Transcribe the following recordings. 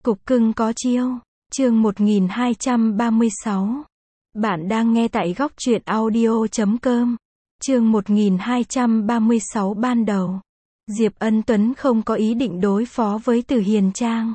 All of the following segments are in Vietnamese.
Cục cưng có chiêu. Chương 1236. Bạn đang nghe tại góc truyện audio.com. Chương 1236 ban đầu. Diệp Ân Tuấn không có ý định đối phó với Từ Hiền Trang.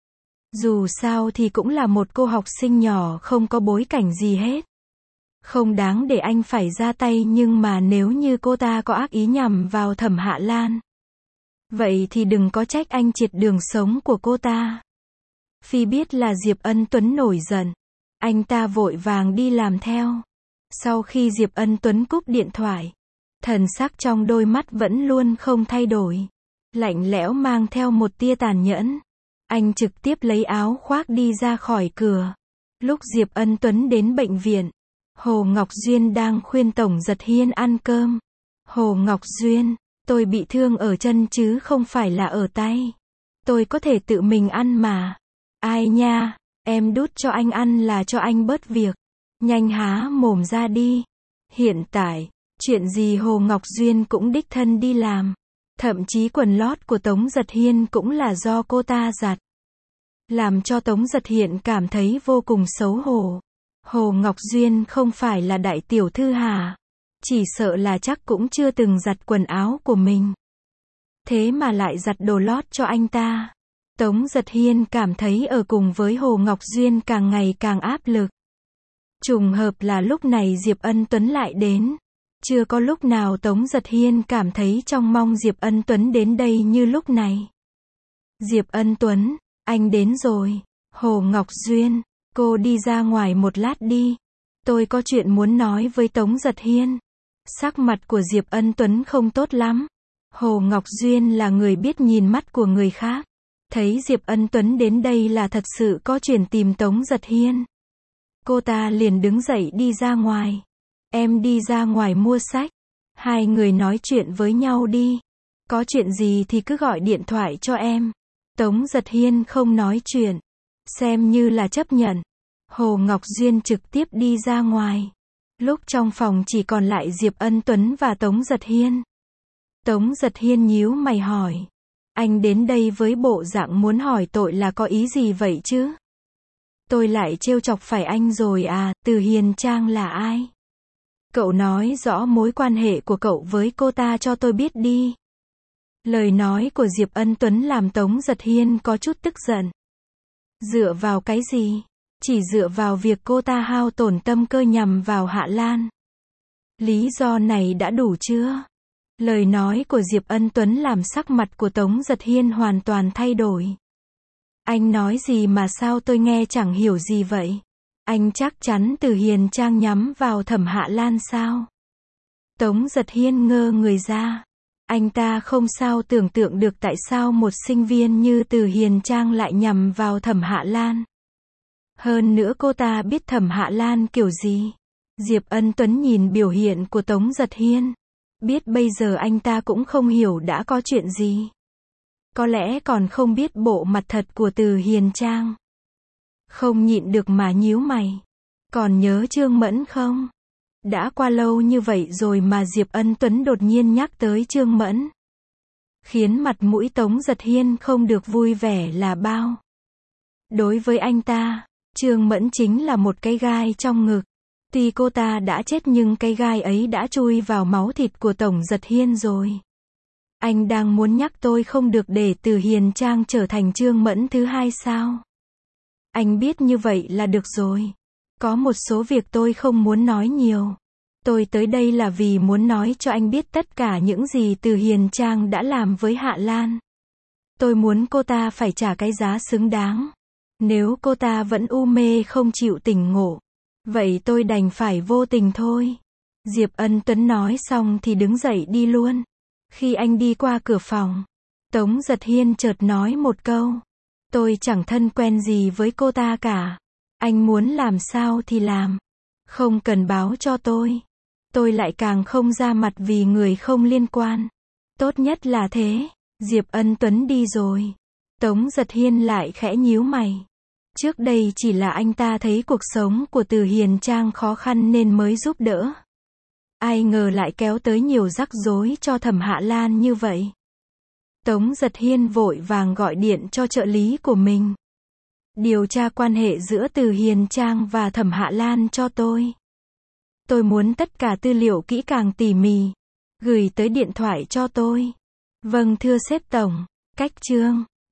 Dù sao thì cũng là một cô học sinh nhỏ không có bối cảnh gì hết. Không đáng để anh phải ra tay, nhưng mà nếu như cô ta có ác ý nhằm vào Thẩm Hạ Lan, vậy thì đừng có trách anh triệt đường sống của cô ta. Phi biết là Diệp Ân Tuấn nổi giận, anh ta vội vàng đi làm theo. Sau khi Diệp Ân Tuấn cúp điện thoại, thần sắc trong đôi mắt vẫn luôn không thay đổi, lạnh lẽo mang theo một tia tàn nhẫn. Anh trực tiếp lấy áo khoác đi ra khỏi cửa. Lúc Diệp Ân Tuấn đến bệnh viện, Hồ Ngọc Duyên đang khuyên Tổng Giật Hiên ăn cơm. Hồ Ngọc Duyên, tôi bị thương ở chân chứ không phải là ở tay. Tôi có thể tự mình ăn mà. Ai nha, em đút cho anh ăn là cho anh bớt việc. Nhanh há mồm ra đi. Hiện tại, chuyện gì Hồ Ngọc Duyên cũng đích thân đi làm. Thậm chí quần lót của Tống Giật Hiên cũng là do cô ta giặt. Làm cho Tống Giật Hiên cảm thấy vô cùng xấu hổ. Hồ Ngọc Duyên không phải là đại tiểu thư hả? Chỉ sợ là chắc cũng chưa từng giặt quần áo của mình. Thế mà lại giặt đồ lót cho anh ta. Tống Giật Hiên cảm thấy ở cùng với Hồ Ngọc Duyên càng ngày càng áp lực. Trùng hợp là lúc này Diệp Ân Tuấn lại đến. Chưa có lúc nào Tống Giật Hiên cảm thấy trông mong Diệp Ân Tuấn đến đây như lúc này. Diệp Ân Tuấn, anh đến rồi. Hồ Ngọc Duyên, cô đi ra ngoài một lát đi. Tôi có chuyện muốn nói với Tống Giật Hiên. Sắc mặt của Diệp Ân Tuấn không tốt lắm. Hồ Ngọc Duyên là người biết nhìn mắt của người khác. Thấy Diệp Ân Tuấn đến đây là thật sự có chuyện tìm Tống Giật Hiên. Cô ta liền đứng dậy đi ra ngoài. Em đi ra ngoài mua sách. Hai người nói chuyện với nhau đi. Có chuyện gì thì cứ gọi điện thoại cho em. Tống Giật Hiên không nói chuyện. Xem như là chấp nhận. Hồ Ngọc Duyên trực tiếp đi ra ngoài. Lúc trong phòng chỉ còn lại Diệp Ân Tuấn và Tống Giật Hiên. Tống Giật Hiên nhíu mày hỏi. Anh đến đây với bộ dạng muốn hỏi tội là có ý gì vậy chứ? Tôi lại trêu chọc phải anh rồi à? Từ Hiền Trang là ai? Cậu nói rõ mối quan hệ của cậu với cô ta cho tôi biết đi. Lời nói của Diệp Ân Tuấn làm Tống Giật Hiên có chút tức giận. Dựa vào cái gì? Chỉ dựa vào việc cô ta hao tổn tâm cơ nhằm vào Hạ Lan. Lý do này đã đủ chưa? Lời nói của Diệp Ân Tuấn làm sắc mặt của Tống Giật Hiên hoàn toàn thay đổi. Anh nói gì mà sao tôi nghe chẳng hiểu gì vậy? Anh chắc chắn Từ Hiền Trang nhắm vào Thẩm Hạ Lan sao? Tống Giật Hiên ngơ người ra. Anh ta không sao tưởng tượng được tại sao một sinh viên như Từ Hiền Trang lại nhằm vào Thẩm Hạ Lan. Hơn nữa cô ta biết Thẩm Hạ Lan kiểu gì? Diệp Ân Tuấn nhìn biểu hiện của Tống Giật Hiên. Biết bây giờ anh ta cũng không hiểu đã có chuyện gì. Có lẽ còn không biết bộ mặt thật của Từ Hiền Trang. Không nhịn được mà nhíu mày. Còn nhớ Trương Mẫn không? Đã qua lâu như vậy rồi mà Diệp Ân Tuấn đột nhiên nhắc tới Trương Mẫn. Khiến mặt mũi Tống Giật Hiên không được vui vẻ là bao. Đối với anh ta, Trương Mẫn chính là một cái gai trong ngực. Tuy cô ta đã chết nhưng cái gai ấy đã chui vào máu thịt của Tổng Giật Hiên rồi. Anh đang muốn nhắc tôi không được để Từ Hiền Trang trở thành Trương Mẫn thứ hai sao? Anh biết như vậy là được rồi. Có một số việc tôi không muốn nói nhiều. Tôi tới đây là vì muốn nói cho anh biết tất cả những gì Từ Hiền Trang đã làm với Hạ Lan. Tôi muốn cô ta phải trả cái giá xứng đáng. Nếu cô ta vẫn u mê không chịu tỉnh ngộ, vậy tôi đành phải vô tình thôi. Diệp Ân Tuấn nói xong thì đứng dậy đi luôn. Khi anh đi qua cửa phòng, Tống Giật Hiên chợt nói một câu. Tôi chẳng thân quen gì với cô ta cả. Anh muốn làm sao thì làm. Không cần báo cho tôi. Tôi lại càng không ra mặt vì người không liên quan. Tốt nhất là thế. Diệp Ân Tuấn đi rồi. Tống Giật Hiên lại khẽ nhíu mày. Trước đây chỉ là anh ta thấy cuộc sống của Từ Hiền Trang khó khăn nên mới giúp đỡ. Ai ngờ lại kéo tới nhiều rắc rối cho Thẩm Hạ Lan như vậy. Tống Giật Hiên vội vàng gọi điện cho trợ lý của mình. Điều tra quan hệ giữa Từ Hiền Trang và Thẩm Hạ Lan cho tôi. Tôi muốn tất cả tư liệu kỹ càng tỉ mỉ. Gửi tới điện thoại cho tôi. Vâng thưa sếp tổng. Cách chương